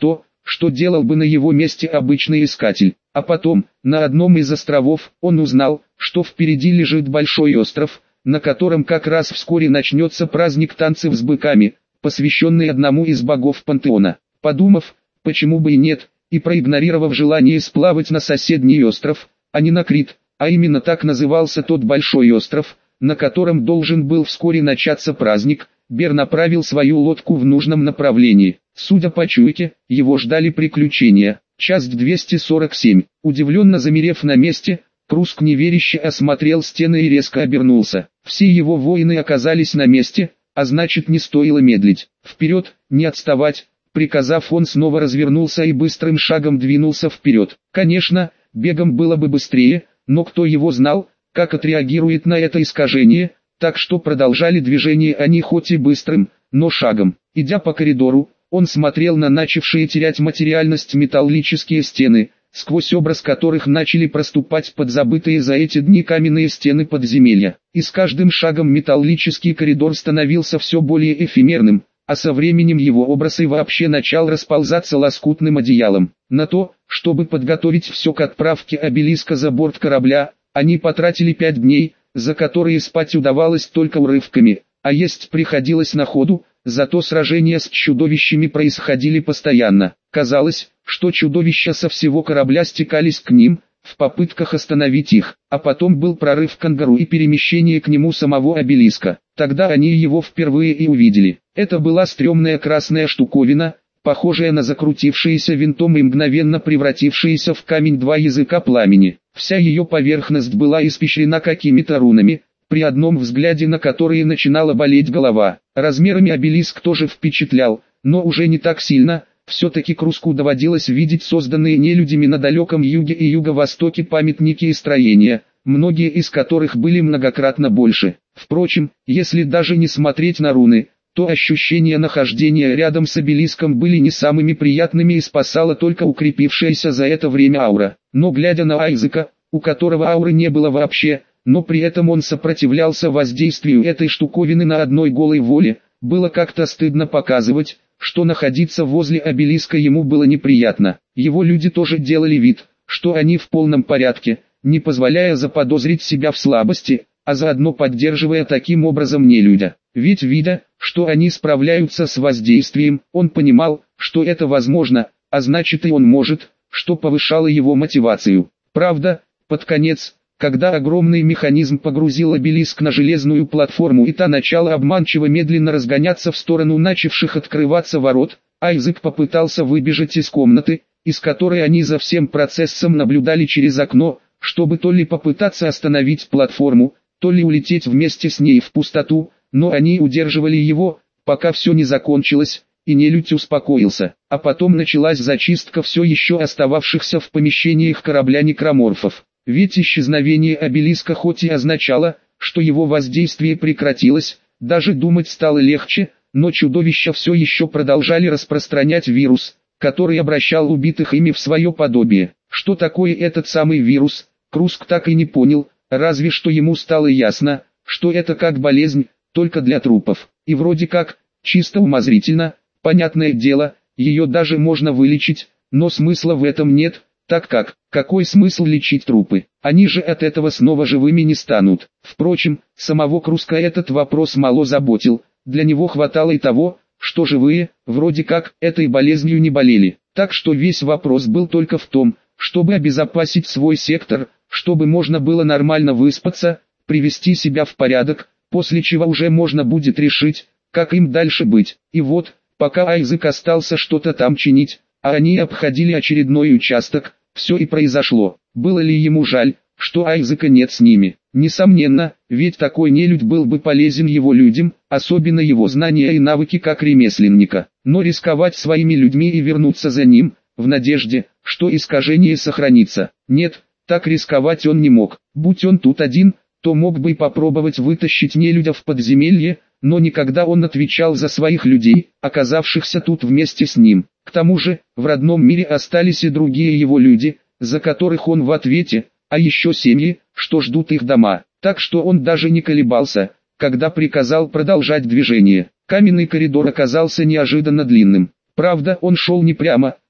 что делал бы на его месте обычный искатель. А потом, на одном из островов, он узнал, что впереди лежит большой остров, на котором как раз вскоре начнется праздник танцев с быками, посвященный одному из богов пантеона. Подумав, почему бы и нет, и проигнорировав желание сплавать на соседний остров, а не на Крит, а именно так назывался тот большой остров, на котором должен был вскоре начаться праздник, Бер направил свою лодку в нужном направлении. Судя по чуйке, его ждали приключения. Часть двести сорок семь. Удивленно замерев на месте, Круск неверяще осмотрел стены и резко обернулся. Все его воины оказались на месте, а значит не стоило медлить. Вперед, не отставать, приказав, он снова развернулся и быстрым шагом двинулся вперед. Конечно, бегом было бы быстрее, но кто его знал, как отреагирует на это искажение, так что продолжали движение они хоть и быстрым, но шагом. Идя по коридору, он смотрел на начавшие терять материальность металлические стены, сквозь образ которых начали проступать подзабытые за эти дни каменные стены подземелья. И с каждым шагом металлический коридор становился все более эфемерным, а со временем его образ и вообще начал расползаться лоскутным одеялом. На то, чтобы подготовить все к отправке обелиска за борт корабля, они потратили пять дней, за которые спать удавалось только урывками, а есть приходилось на ходу, зато сражения с чудовищами происходили постоянно. Казалось, что чудовища со всего корабля стекались к ним, в попытках остановить их, а потом был прорыв к ангару и перемещение к нему самого обелиска. Тогда они его впервые и увидели. Это была стрёмная красная штуковина, похожая на закрутившиеся винтом и мгновенно превратившиеся в камень два языка пламени. Вся ее поверхность была испещрена какими-то рунами, при одном взгляде на которые начинала болеть голова. Размерами обелиск тоже впечатлял, но уже не так сильно. Все-таки Круску доводилось видеть созданные нелюдями на далеком юге и юго-востоке памятники и строения, многие из которых были многократно больше. Впрочем, если даже не смотреть на руны, то ощущения нахождения рядом с обелиском были не самыми приятными и спасала только укрепившаяся за это время аура. Но глядя на Айзека, у которого ауры не было вообще, но при этом он сопротивлялся воздействию этой штуковины на одной голой воле, было как-то стыдно показывать, что находиться возле обелиска ему было неприятно. Его люди тоже делали вид, что они в полном порядке, не позволяя заподозрить себя в слабости, а заодно поддерживая таким образом нелюдя. Ведь видя, что они справляются с воздействием, он понимал, что это возможно, а значит и он может, что повышало его мотивацию. Правда, под конец, когда огромный механизм погрузил обелиск на железную платформу и та начала обманчиво медленно разгоняться в сторону начавших открываться ворот, Айзек попытался выбежать из комнаты, из которой они за всем процессом наблюдали через окно, чтобы то ли попытаться остановить платформу, то ли улететь вместе с ней в пустоту, но они удерживали его, пока все не закончилось, и нелюдь успокоился. А потом началась зачистка все еще остававшихся в помещениях корабля некроморфов. Ведь исчезновение обелиска хоть и означало, что его воздействие прекратилось, даже думать стало легче, но чудовища все еще продолжали распространять вирус, который обращал убитых ими в свое подобие. Что такое этот самый вирус, Круск так и не понял, разве что ему стало ясно, что это как болезнь, только для трупов. И вроде как, чисто умозрительно, понятное дело, ее даже можно вылечить, но смысла в этом нет, так как, какой смысл лечить трупы? Они же от этого снова живыми не станут. Впрочем, самого Круска этот вопрос мало заботил, для него хватало и того, что живые, вроде как, этой болезнью не болели. Так что весь вопрос был только в том, чтобы обезопасить свой сектор, чтобы можно было нормально выспаться, привести себя в порядок, после чего уже можно будет решить, как им дальше быть. И вот, пока Айзек остался что-то там чинить, а они обходили очередной участок, все и произошло. Было ли ему жаль, что Айзека нет с ними? Несомненно, ведь такой нелюдь был бы полезен его людям, особенно его знания и навыки как ремесленника. Но рисковать своими людьми и вернуться за ним, в надежде, что искажение сохранится. Нет, так рисковать он не мог. Будь он тут один, то мог бы и попробовать вытащить нелюдя в подземелье, но никогда он отвечал за своих людей, оказавшихся тут вместе с ним. К тому же, в родном мире остались и другие его люди, за которых он в ответе, а еще семьи, что ждут их дома. Так что он даже не колебался, когда приказал продолжать движение. Каменный коридор оказался неожиданно длинным. Правда, он шел не прямо,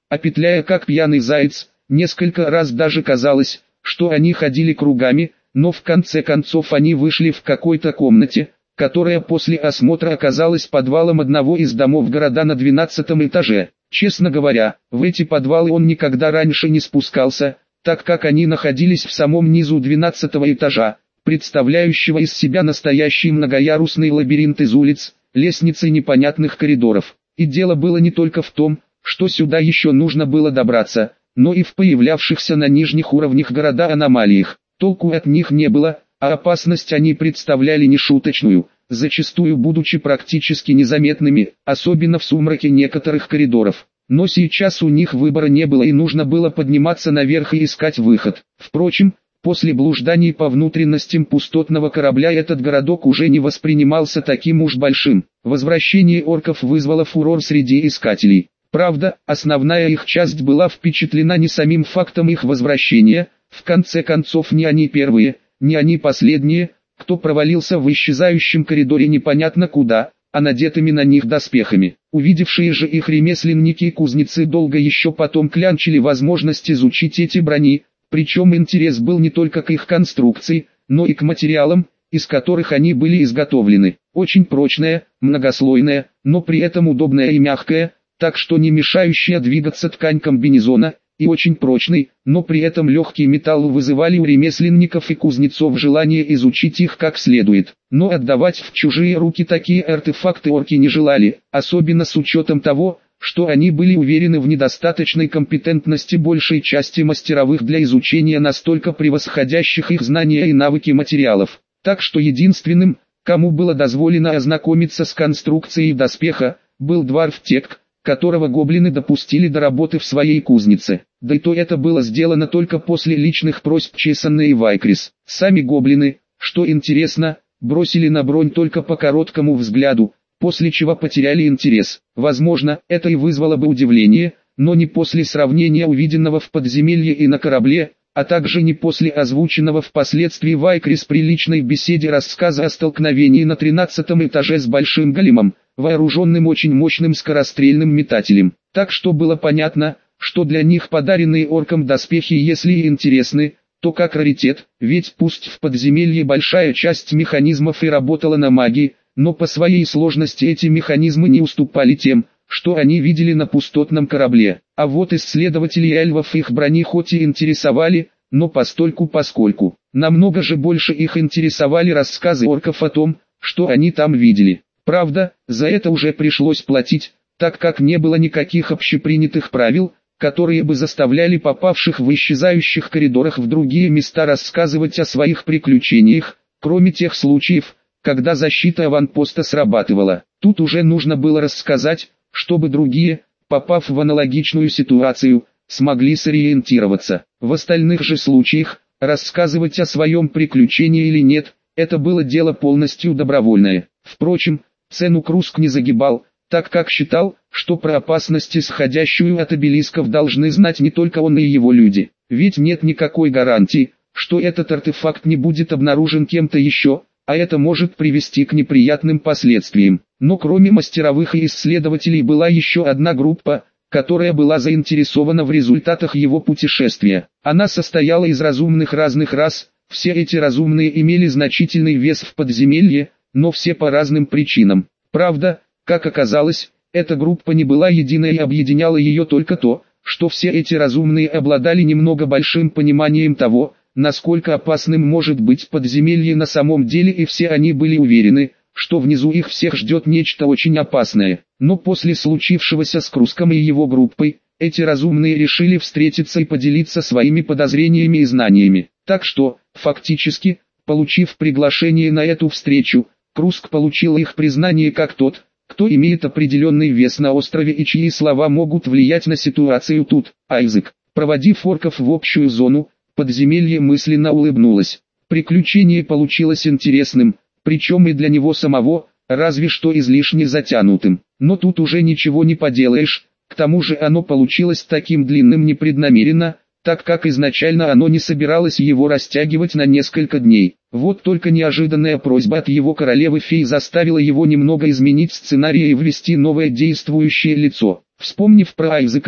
а петляя как пьяный заяц, несколько раз даже казалось, что они ходили кругами, но в конце концов они вышли в какой-то комнате, которая после осмотра оказалась подвалом одного из домов города на двенадцатом этаже. Честно говоря, в эти подвалы он никогда раньше не спускался, так как они находились в самом низу двенадцатого этажа, представляющего из себя настоящий многоярусный лабиринт из улиц, лестниц и непонятных коридоров. И дело было не только в том, что сюда еще нужно было добраться, но и в появлявшихся на нижних уровнях города аномалиях. Толку от них не было, а опасность они представляли нешуточную, зачастую будучи практически незаметными, особенно в сумраке некоторых коридоров. Но сейчас у них выбора не было и нужно было подниматься наверх и искать выход. Впрочем, после блужданий по внутренностям пустотного корабля этот городок уже не воспринимался таким уж большим. Возвращение орков вызвало фурор среди искателей. Правда, основная их часть была впечатлена не самим фактом их возвращения, в конце концов не они первые, не они последние, кто провалился в исчезающем коридоре непонятно куда, а надетыми на них доспехами. Увидевшие же их ремесленники и кузнецы долго еще потом клянчили возможность изучить эти брони, причем интерес был не только к их конструкции, но и к материалам, из которых они были изготовлены. Очень прочная, многослойная, но при этом удобная и мягкая, так что не мешающая двигаться ткань комбинезона, и очень прочный, но при этом легкий металл вызывали у ремесленников и кузнецов желание изучить их как следует. Но отдавать в чужие руки такие артефакты орки не желали, особенно с учетом того, что они были уверены в недостаточной компетентности большей части мастеровых для изучения настолько превосходящих их знания и навыки материалов. Так что единственным, кому было дозволено ознакомиться с конструкцией доспеха, был Дварф Тек, которого гоблины допустили до работы в своей кузнице. Да и то это было сделано только после личных просьб Чесана и Вайкрис. Сами гоблины, что интересно, бросили на бронь только по короткому взгляду, после чего потеряли интерес. Возможно, это и вызвало бы удивление, но не после сравнения увиденного в подземелье и на корабле, а также не после озвученного впоследствии Вайкрис при личной беседе рассказа о столкновении на тринадцатом этаже с Большим Големом, вооруженным очень мощным скорострельным метателем. Так что было понятно, что для них подаренные оркам доспехи, если и интересны, то как раритет, ведь пусть в подземелье большая часть механизмов и работала на магии, но по своей сложности эти механизмы не уступали тем, что они видели на пустотном корабле. А вот исследователей эльвов их брони хоть и интересовали, но постольку-поскольку. Намного же больше их интересовали рассказы орков о том, что они там видели. Правда, за это уже пришлось платить, так как не было никаких общепринятых правил, которые бы заставляли попавших в исчезающих коридорах в другие места рассказывать о своих приключениях, кроме тех случаев, когда защита аванпоста срабатывала. Тут уже нужно было рассказать, чтобы другие, попав в аналогичную ситуацию, смогли сориентироваться. В остальных же случаях, рассказывать о своем приключении или нет, это было дело полностью добровольное. Впрочем, цену Круск не загибал, так как считал, что про опасность, исходящую от обелисков, должны знать не только он и его люди. Ведь нет никакой гарантии, что этот артефакт не будет обнаружен кем-то еще, а это может привести к неприятным последствиям. Но кроме мастеровых и исследователей была еще одна группа, которая была заинтересована в результатах его путешествия. Она состояла из разумных разных рас, все эти разумные имели значительный вес в подземелье, но все по разным причинам. Правда, как оказалось, эта группа не была единой и объединяла ее только то, что все эти разумные обладали немного большим пониманием того, насколько опасным может быть подземелье на самом деле, и все они были уверены, что внизу их всех ждет нечто очень опасное. Но после случившегося с Круском и его группой, эти разумные решили встретиться и поделиться своими подозрениями и знаниями. Так что, фактически, получив приглашение на эту встречу, Круск получил их признание как тот, кто имеет определенный вес на острове и чьи слова могут влиять на ситуацию тут. Айзек, проводив орков в общую зону, подземелье мысленно улыбнулось. Приключение получилось интересным, причем и для него самого, разве что излишне затянутым. Но тут уже ничего не поделаешь, к тому же оно получилось таким длинным непреднамеренно, так как изначально оно не собиралось его растягивать на несколько дней. Вот только неожиданная просьба от его королевы-фей заставила его немного изменить сценарий и ввести новое действующее лицо. Вспомнив про Айзека,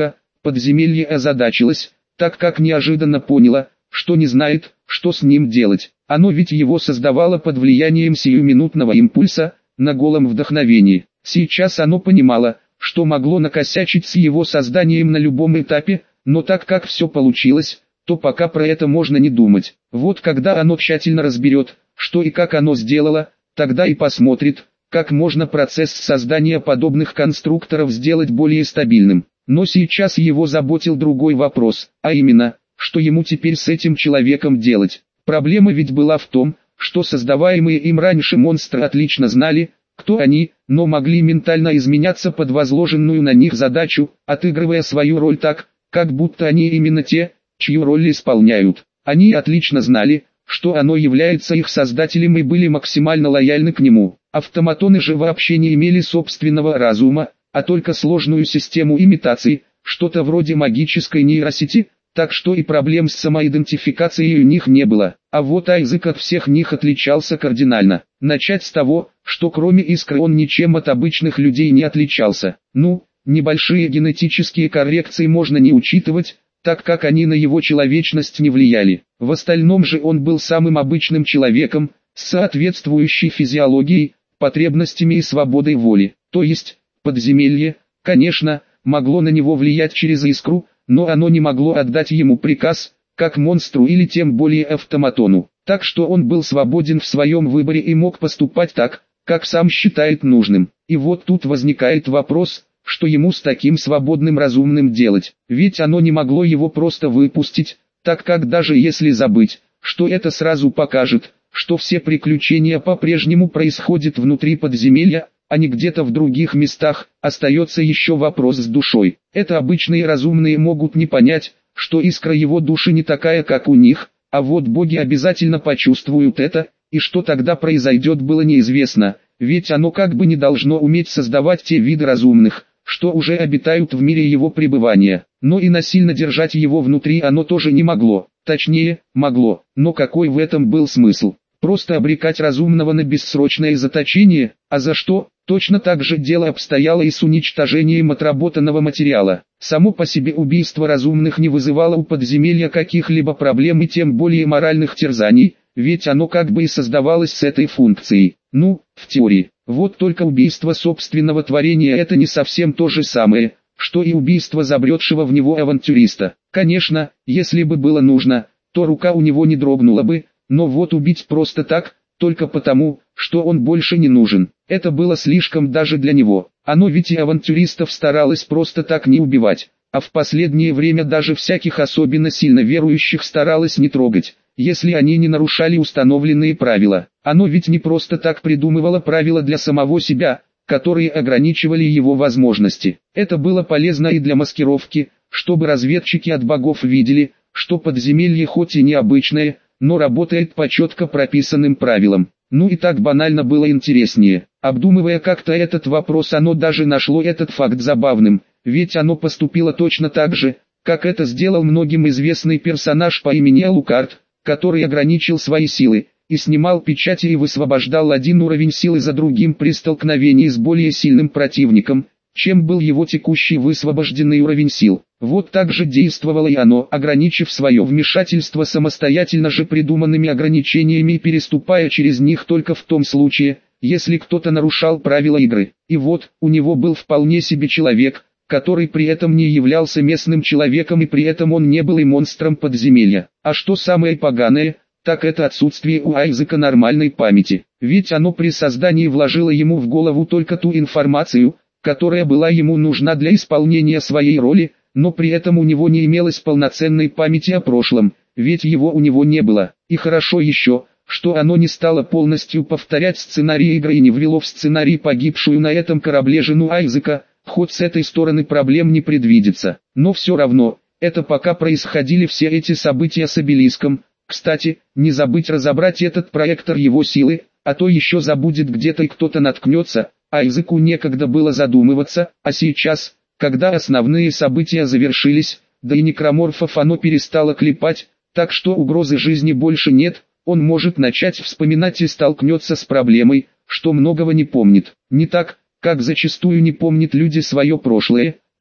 Подземелье озадачилось, так как неожиданно поняло, что не знает, что с ним делать. Оно ведь его создавало под влиянием сиюминутного импульса, на голом вдохновении. Сейчас оно понимало, что могло накосячить с его созданием на любом этапе, но так как все получилось, то пока про это можно не думать. Вот когда оно тщательно разберет, что и как оно сделало, тогда и посмотрит, как можно процесс создания подобных конструкторов сделать более стабильным. Но сейчас его заботил другой вопрос, а именно, что ему теперь с этим человеком делать. Проблема ведь была в том, что создаваемые им раньше монстры отлично знали, кто они, но могли ментально изменяться под возложенную на них задачу, отыгрывая свою роль так, как будто они именно те, чью роль исполняют. Они отлично знали, что оно является их создателем и были максимально лояльны к нему. Автоматоны же вообще не имели собственного разума, а только сложную систему имитации, что-то вроде магической нейросети, так что и проблем с самоидентификацией у них не было. А вот Айзек от всех них отличался кардинально. Начать с того, что кроме искры он ничем от обычных людей не отличался. Ну, небольшие генетические коррекции можно не учитывать, так как они на его человечность не влияли. В остальном же он был самым обычным человеком, с соответствующей физиологией, потребностями и свободой воли. То есть, подземелье, конечно, могло на него влиять через искру, но оно не могло отдать ему приказ, как монстру или тем более автоматону. Так что он был свободен в своем выборе и мог поступать так, как сам считает нужным. И вот тут возникает вопрос, что ему с таким свободным разумным делать, ведь оно не могло его просто выпустить, так как даже если забыть, что это сразу покажет, что все приключения по-прежнему происходят внутри подземелья, а не где-то в других местах, остается еще вопрос с душой. Это обычные разумные могут не понять, что искра его души не такая, как у них, а вот боги обязательно почувствуют это, и что тогда произойдет, было неизвестно, ведь оно как бы не должно уметь создавать те виды разумных, что уже обитают в мире его пребывания, но и насильно держать его внутри оно тоже не могло, точнее, могло, но какой в этом был смысл? Просто обрекать разумного на бессрочное заточение, а за что? Точно так же дело обстояло и с уничтожением отработанного материала. Само по себе убийство разумных не вызывало у подземелья каких-либо проблем и тем более моральных терзаний, ведь оно как бы и создавалось с этой функцией. Ну, в теории. Вот только убийство собственного творения — это не совсем то же самое, что и убийство забредшего в него авантюриста. Конечно, если бы было нужно, то рука у него не дрогнула бы, но вот убить просто так, только потому, что он больше не нужен, это было слишком даже для него. Оно ведь и авантюристов старалось просто так не убивать, а в последнее время даже всяких особенно сильно верующих старалось не трогать, если они не нарушали установленные правила. Оно ведь не просто так придумывало правила для самого себя, которые ограничивали его возможности. Это было полезно и для маскировки, чтобы разведчики от богов видели, что подземелье хоть и необычное, но работает по четко прописанным правилам. Ну и так банально было интереснее. Обдумывая как-то этот вопрос, оно даже нашло этот факт забавным, ведь оно поступило точно так же, как это сделал многим известный персонаж по имени Алукард, который ограничил свои силы, и снимал печати и высвобождал один уровень силы за другим при столкновении с более сильным противником, чем был его текущий высвобожденный уровень сил. Вот так же действовало и оно, ограничив свое вмешательство самостоятельно же придуманными ограничениями и переступая через них только в том случае, если кто-то нарушал правила игры. И вот, у него был вполне себе человек, который при этом не являлся местным человеком и при этом он не был и монстром подземелья. А что самое поганое, так это отсутствие у Айзека нормальной памяти. Ведь оно при создании вложило ему в голову только ту информацию, которая была ему нужна для исполнения своей роли, но при этом у него не имелось полноценной памяти о прошлом, ведь его у него не было. И хорошо еще, что оно не стало полностью повторять сценарий игры и не ввело в сценарий погибшую на этом корабле жену Айзека, хоть с этой стороны проблем не предвидится. Но все равно, это пока происходили все эти события с обелиском. Кстати, не забыть разобрать этот проектор его силы, а то еще забудет где-то и кто-то наткнется. Айзеку некогда было задумываться, а сейчас, когда основные события завершились, да и некроморфов оно перестало клепать, так что угрозы жизни больше нет, он может начать вспоминать и столкнется с проблемой, что многого не помнит. Не так, как зачастую не помнят люди свое прошлое,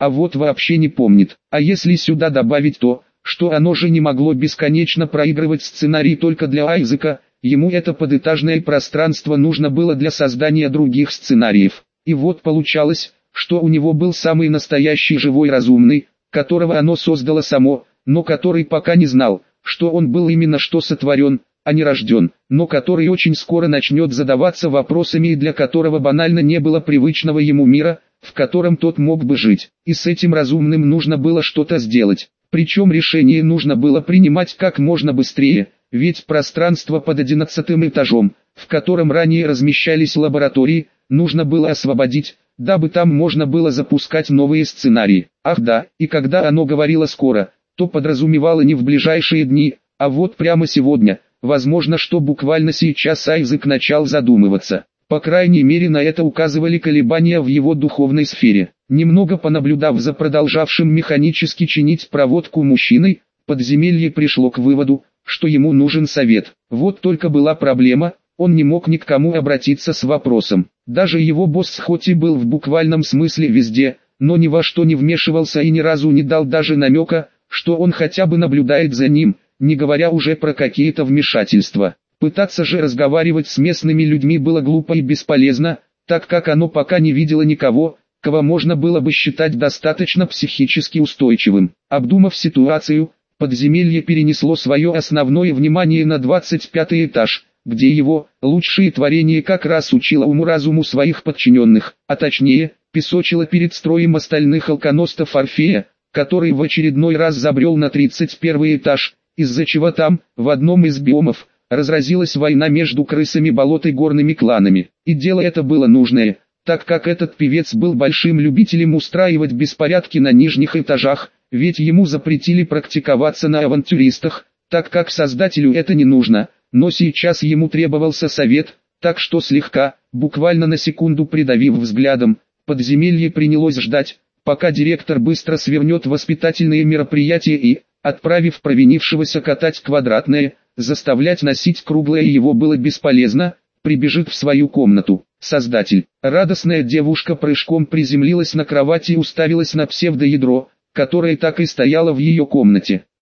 а вот вообще не помнит. А если сюда добавить то, что оно же не могло бесконечно проигрывать сценарий только для Айзека, ему это подэтажное пространство нужно было для создания других сценариев. И вот получалось, что у него был самый настоящий живой разумный, которого оно создало само, но который пока не знал, что он был именно что сотворен, а не рожден, но который очень скоро начнет задаваться вопросами и для которого банально не было привычного ему мира, в котором тот мог бы жить. И с этим разумным нужно было что-то сделать. Причем решение нужно было принимать как можно быстрее, ведь пространство под одиннадцатым этажом, в котором ранее размещались лаборатории, нужно было освободить, дабы там можно было запускать новые сценарии. Ах да, и когда оно говорило «скоро», то подразумевало не в ближайшие дни, а вот прямо сегодня. Возможно, что буквально сейчас Айзек начал задумываться. По крайней мере, на это указывали колебания в его духовной сфере. Немного понаблюдав за продолжавшим механически чинить проводку мужчиной, подземелье пришло к выводу, что ему нужен совет. Вот только была проблема, он не мог ни к кому обратиться с вопросом. Даже его босс хоть и был в буквальном смысле везде, но ни во что не вмешивался и ни разу не дал даже намека, что он хотя бы наблюдает за ним, не говоря уже про какие-то вмешательства. Пытаться же разговаривать с местными людьми было глупо и бесполезно, так как оно пока не видело никого, кого можно было бы считать достаточно психически устойчивым. Обдумав ситуацию, подземелье перенесло свое основное внимание на двадцать пятый этаж, где его лучшие творения как раз учило уму-разуму своих подчиненных, а точнее, песочило перед строем остальных алконостов Орфея, который в очередной раз забрел на тридцать первый этаж, из-за чего там, в одном из биомов, разразилась война между крысами болот и горными кланами. И дело это было нужное, так как этот певец был большим любителем устраивать беспорядки на нижних этажах, ведь ему запретили практиковаться на авантюристах, так как создателю это не нужно, но сейчас ему требовался совет, так что слегка, буквально на секунду придавив взглядом, подземелье принялось ждать, пока директор быстро свернет воспитательные мероприятия и, отправив провинившегося катать квадратное, заставлять носить круглое его было бесполезно, прибежит в свою комнату. Создатель. Радостная девушка прыжком приземлилась на кровати и уставилась на псевдоядро, которое так и стояло в ее комнате.